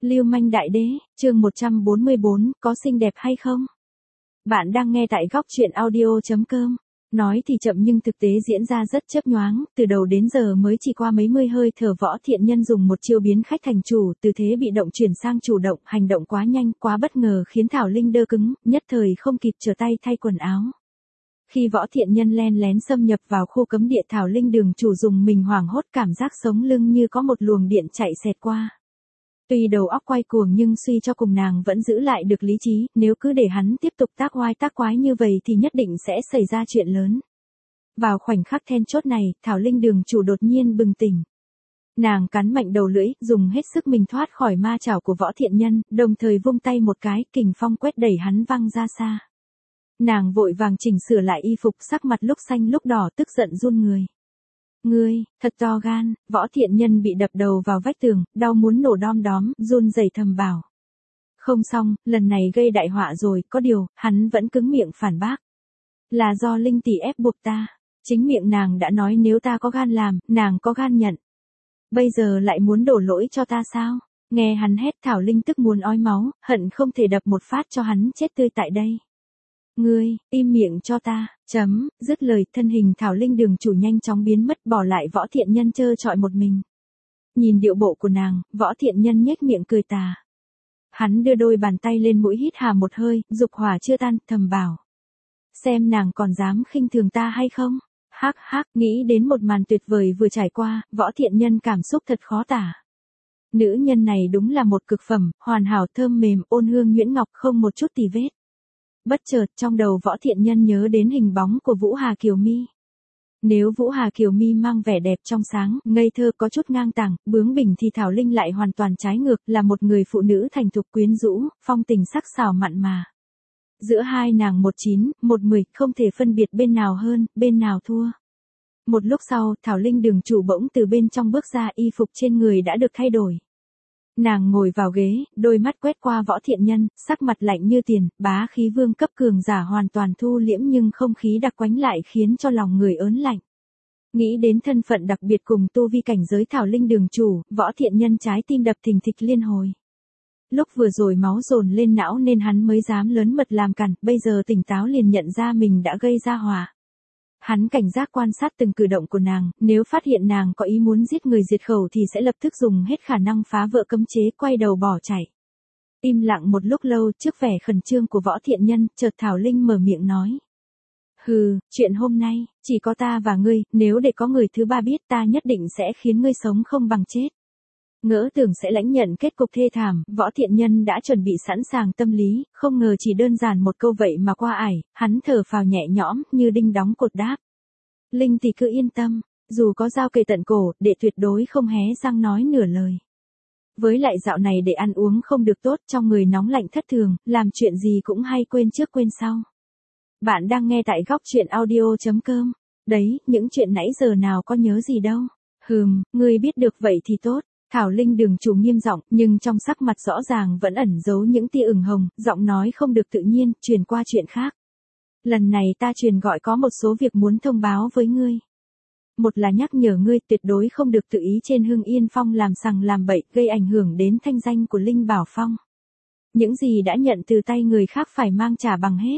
Lưu manh đại đế, chương 144, có xinh đẹp hay không? Bạn đang nghe tại góc truyện audio.com. Nói thì chậm nhưng thực tế diễn ra rất chớp nhoáng, từ đầu đến giờ mới chỉ qua mấy mươi hơi thở Võ Thiện Nhân dùng một chiêu biến khách thành chủ, từ thế bị động chuyển sang chủ động, hành động quá nhanh, quá bất ngờ khiến Thảo Linh đơ cứng, nhất thời không kịp trở tay thay quần áo. Khi Võ Thiện Nhân len lén xâm nhập vào khu cấm địa, Thảo Linh đường chủ dùng mình hoảng hốt, cảm giác sống lưng như có một luồng điện chạy xẹt qua. Tuy đầu óc quay cuồng nhưng suy cho cùng nàng vẫn giữ lại được lý trí, nếu cứ để hắn tiếp tục tác oai tác quái như vậy thì nhất định sẽ xảy ra chuyện lớn. Vào khoảnh khắc then chốt này, Thảo Linh đường chủ đột nhiên bừng tỉnh. Nàng cắn mạnh đầu lưỡi, dùng hết sức mình thoát khỏi ma chảo của Võ Thiện Nhân, đồng thời vung tay một cái, kình phong quét đẩy hắn văng ra xa. Nàng vội vàng chỉnh sửa lại y phục, sắc mặt lúc xanh lúc đỏ, tức giận run người. Ngươi, thật to gan. Võ Thiện Nhân bị đập đầu vào vách tường, đau muốn nổ đom đóm, run rẩy thầm bảo. Không xong, lần này gây đại họa rồi, có điều, hắn vẫn cứng miệng phản bác. Là do Linh tỷ ép buộc ta. Chính miệng nàng đã nói nếu ta có gan làm, nàng có gan nhận. Bây giờ lại muốn đổ lỗi cho ta sao? Nghe hắn hét, Thảo Linh tức muốn ói máu, hận không thể đập một phát cho hắn chết tươi tại đây. Ngươi, im miệng cho ta, dứt lời, thân hình Thảo Linh đường chủ nhanh chóng biến mất, bỏ lại Võ Thiện Nhân trơ trọi một mình. Nhìn điệu bộ của nàng, Võ Thiện Nhân nhếch miệng cười tà. Hắn đưa đôi bàn tay lên mũi hít hà một hơi, dục hỏa chưa tan, thầm bảo. Xem nàng còn dám khinh thường ta hay không? Hắc hắc, nghĩ đến một màn tuyệt vời vừa trải qua, Võ Thiện Nhân cảm xúc thật khó tả. Nữ nhân này đúng là một cực phẩm, hoàn hảo, thơm mềm, ôn hương nhuyễn ngọc, không một chút tì vết. Bất chợt trong đầu Võ Thiện Nhân nhớ đến hình bóng của Vũ Hà Kiều Mi. Nếu Vũ Hà Kiều Mi mang vẻ đẹp trong sáng, ngây thơ, có chút ngang tàng, bướng bỉnh thì Thảo Linh lại hoàn toàn trái ngược, là một người phụ nữ thành thục quyến rũ, phong tình sắc sảo mặn mà. Giữa hai nàng 19, 10, không thể phân biệt bên nào hơn, bên nào thua. Một lúc sau, Thảo Linh đường chủ bỗng từ bên trong bước ra, y phục trên người đã được thay đổi. Nàng ngồi vào ghế, đôi mắt quét qua Võ Thiện Nhân, sắc mặt lạnh như tiền, bá khí vương cấp cường giả hoàn toàn thu liễm nhưng không khí đặc quánh lại khiến cho lòng người ớn lạnh. Nghĩ đến thân phận đặc biệt cùng tu vi cảnh giới Thảo Linh đường chủ, Võ Thiện Nhân trái tim đập thình thịch liên hồi. Lúc vừa rồi máu dồn lên não nên hắn mới dám lớn mật làm cản, bây giờ tỉnh táo liền nhận ra mình đã gây ra họa. Hắn cảnh giác quan sát từng cử động của nàng, nếu phát hiện nàng có ý muốn giết người diệt khẩu thì sẽ lập tức dùng hết khả năng phá vỡ cấm chế, quay đầu bỏ chạy. Im lặng một lúc lâu, trước vẻ khẩn trương của Võ Thiện Nhân, chợt Thảo Linh mở miệng nói. Hừ, chuyện hôm nay, chỉ có ta và ngươi, nếu để có người thứ ba biết ta nhất định sẽ khiến ngươi sống không bằng chết. Ngỡ tưởng sẽ lãnh nhận kết cục thê thảm, Võ Thiện Nhân đã chuẩn bị sẵn sàng tâm lý, không ngờ chỉ đơn giản một câu vậy mà qua ải, hắn thở phào nhẹ nhõm, như đinh đóng cột đáp. Linh thì cứ yên tâm, dù có dao kề tận cổ, đệ tuyệt đối không hé răng nói nửa lời. Với lại dạo này để ăn uống không được tốt, trong người nóng lạnh thất thường, làm chuyện gì cũng hay quên trước quên sau. Bạn đang nghe tại góc truyện audio.com. Đấy, những chuyện nãy giờ nào có nhớ gì đâu. Ngươi biết được vậy thì tốt. Thảo Linh đường chủ nghiêm giọng, nhưng trong sắc mặt rõ ràng vẫn ẩn giấu những tia ửng hồng, giọng nói không được tự nhiên, truyền qua chuyện khác. Lần này ta truyền gọi có một số việc muốn thông báo với ngươi. Một là nhắc nhở ngươi tuyệt đối không được tự ý trên Hưng Yên Phong làm sằng làm bậy, gây ảnh hưởng đến thanh danh của Linh Bảo Phong. Những gì đã nhận từ tay người khác phải mang trả bằng hết.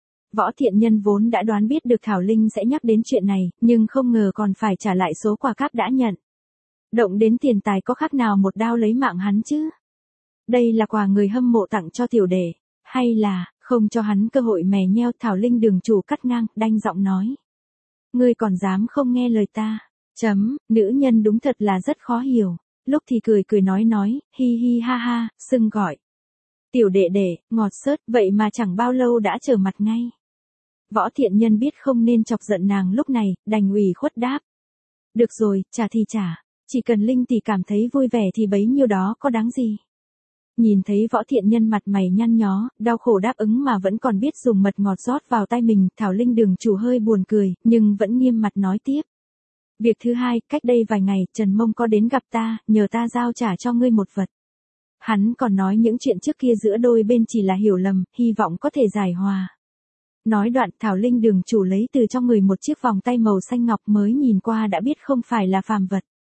Võ Thiện Nhân vốn đã đoán biết được Thảo Linh sẽ nhắc đến chuyện này, nhưng không ngờ còn phải trả lại số quà cáp đã nhận. Động đến tiền tài có khác nào một đao lấy mạng hắn chứ? Đây là quà người hâm mộ tặng cho tiểu đệ, hay là, không cho hắn cơ hội mè nheo? Thảo Linh đường chủ cắt ngang, đanh giọng nói. Ngươi còn dám không nghe lời ta? Nữ nhân đúng thật là rất khó hiểu, lúc thì cười nói, hi hi ha ha, xưng gọi. Tiểu đệ đệ, ngọt xớt, vậy mà chẳng bao lâu đã trở mặt ngay. Võ Thiện Nhân biết không nên chọc giận nàng lúc này, đành ủy khuất đáp. Được rồi, trả thì trả. Chỉ cần Linh tỷ cảm thấy vui vẻ thì bấy nhiêu đó có đáng gì. Nhìn thấy Võ Thiện Nhân mặt mày nhăn nhó, đau khổ đáp ứng mà vẫn còn biết dùng mật ngọt rót vào tay mình, Thảo Linh đường chủ hơi buồn cười, nhưng vẫn nghiêm mặt nói tiếp. Việc thứ hai, cách đây vài ngày, Trần Mông có đến gặp ta, nhờ ta giao trả cho ngươi một vật. Hắn còn nói những chuyện trước kia giữa đôi bên chỉ là hiểu lầm, hy vọng có thể giải hòa. Nói đoạn, Thảo Linh đường chủ lấy từ trong người một chiếc vòng tay màu xanh ngọc, mới nhìn qua đã biết không phải là phàm vật.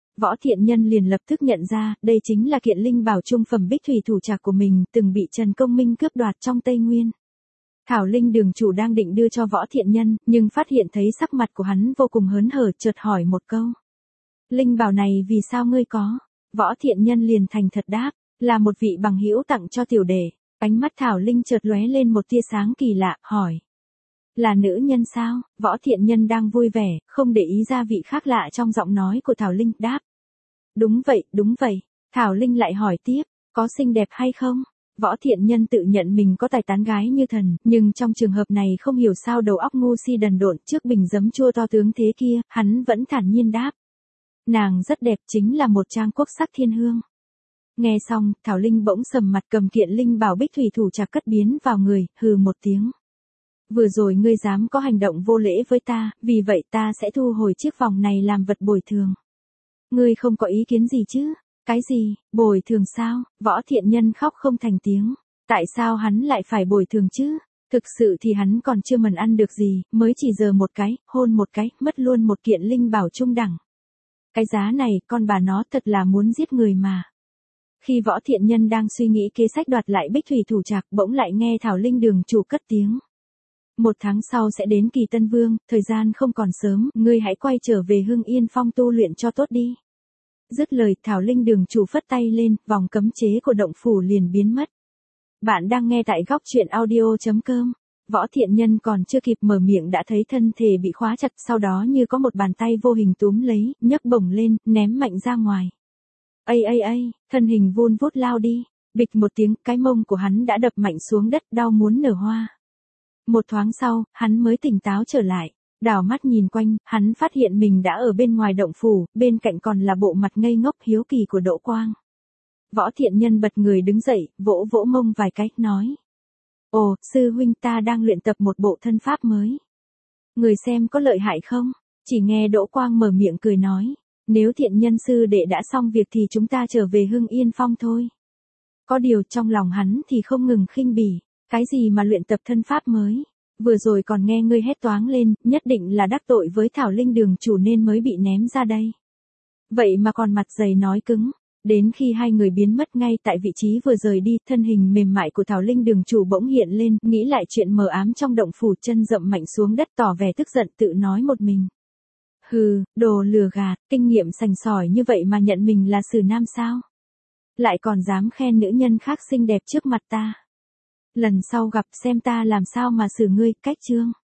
Võ Thiện Nhân liền lập tức nhận ra, đây chính là kiện linh bảo trung phẩm bích thủy thủ trạc của mình, từng bị Trần Công Minh cướp đoạt trong Tây Nguyên. Thảo Linh đường chủ đang định đưa cho Võ Thiện Nhân, nhưng phát hiện thấy sắc mặt của hắn vô cùng hớn hở, chợt hỏi một câu. Linh bảo này vì sao ngươi có? Võ Thiện Nhân liền thành thật đáp, là một vị bằng hữu tặng cho tiểu đệ. Ánh mắt Thảo Linh chợt lóe lên một tia sáng kỳ lạ, hỏi. Là nữ nhân sao? Võ Thiện Nhân đang vui vẻ, không để ý ra vị khác lạ trong giọng nói của Thảo Linh, đáp. Đúng vậy, đúng vậy. Thảo Linh lại hỏi tiếp, có xinh đẹp hay không? Võ Thiện Nhân tự nhận mình có tài tán gái như thần, nhưng trong trường hợp này không hiểu sao đầu óc ngu si đần độn trước bình giấm chua to tướng thế kia, hắn vẫn thản nhiên đáp. Nàng rất đẹp, chính là một trang quốc sắc thiên hương. Nghe xong, Thảo Linh bỗng sầm mặt, cầm kiện linh bảo bích thủy thủ trạc cất biến vào người, hừ một tiếng. Vừa rồi ngươi dám có hành động vô lễ với ta, vì vậy ta sẽ thu hồi chiếc vòng này làm vật bồi thường. Ngươi không có ý kiến gì chứ? Cái gì, bồi thường sao? Võ Thiện Nhân khóc không thành tiếng. Tại sao hắn lại phải bồi thường chứ? Thực sự thì hắn còn chưa mần ăn được gì, mới chỉ giờ một cái, hôn một cái, mất luôn một kiện linh bảo trung đẳng. Cái giá này, con bà nó thật là muốn giết người mà. Khi Võ Thiện Nhân đang suy nghĩ kế sách đoạt lại bích thủy thủ trạc, bỗng lại nghe Thảo Linh đường chủ cất tiếng. 1 tháng sau sẽ đến kỳ Tân Vương, thời gian không còn sớm, ngươi hãy quay trở về Hưng Yên Phong tu luyện cho tốt đi. Dứt lời, Thảo Linh đường chủ phất tay lên, vòng cấm chế của động phủ liền biến mất. Bạn đang nghe tại góc truyện audio.com. Võ Thiện Nhân còn chưa kịp mở miệng đã thấy thân thể bị khóa chặt, sau đó như có một bàn tay vô hình túm lấy, nhấc bổng lên, ném mạnh ra ngoài. Ây, thân hình vun vút lao đi, bịch một tiếng, cái mông của hắn đã đập mạnh xuống đất, đau muốn nở hoa. Một thoáng sau, hắn mới tỉnh táo trở lại, đảo mắt nhìn quanh, hắn phát hiện mình đã ở bên ngoài động phủ, bên cạnh còn là bộ mặt ngây ngốc hiếu kỳ của Đỗ Quang. Võ Thiện Nhân bật người đứng dậy, vỗ vỗ mông vài cái, nói. Ồ, sư huynh, ta đang luyện tập một bộ thân pháp mới. Người xem có lợi hại không? Chỉ nghe Đỗ Quang mở miệng cười nói. Nếu Thiện Nhân sư đệ đã xong việc thì chúng ta trở về Hưng Yên Phong thôi. Có điều trong lòng hắn thì không ngừng khinh bỉ. Cái gì mà luyện tập thân pháp mới? Vừa rồi còn nghe ngươi hét toáng lên, nhất định là đắc tội với Thảo Linh đường chủ nên mới bị ném ra đây. Vậy mà còn mặt dày nói cứng. Đến khi hai người biến mất ngay tại vị trí vừa rời đi, thân hình mềm mại của Thảo Linh đường chủ bỗng hiện lên, nghĩ lại chuyện mờ ám trong động phủ, chân dậm mạnh xuống đất tỏ vẻ tức giận, tự nói một mình. Hừ, đồ lừa gạt, kinh nghiệm sành sỏi như vậy mà nhận mình là xử nam sao? Lại còn dám khen nữ nhân khác xinh đẹp trước mặt ta. Lần sau gặp xem ta làm sao mà xử ngươi, cách chương.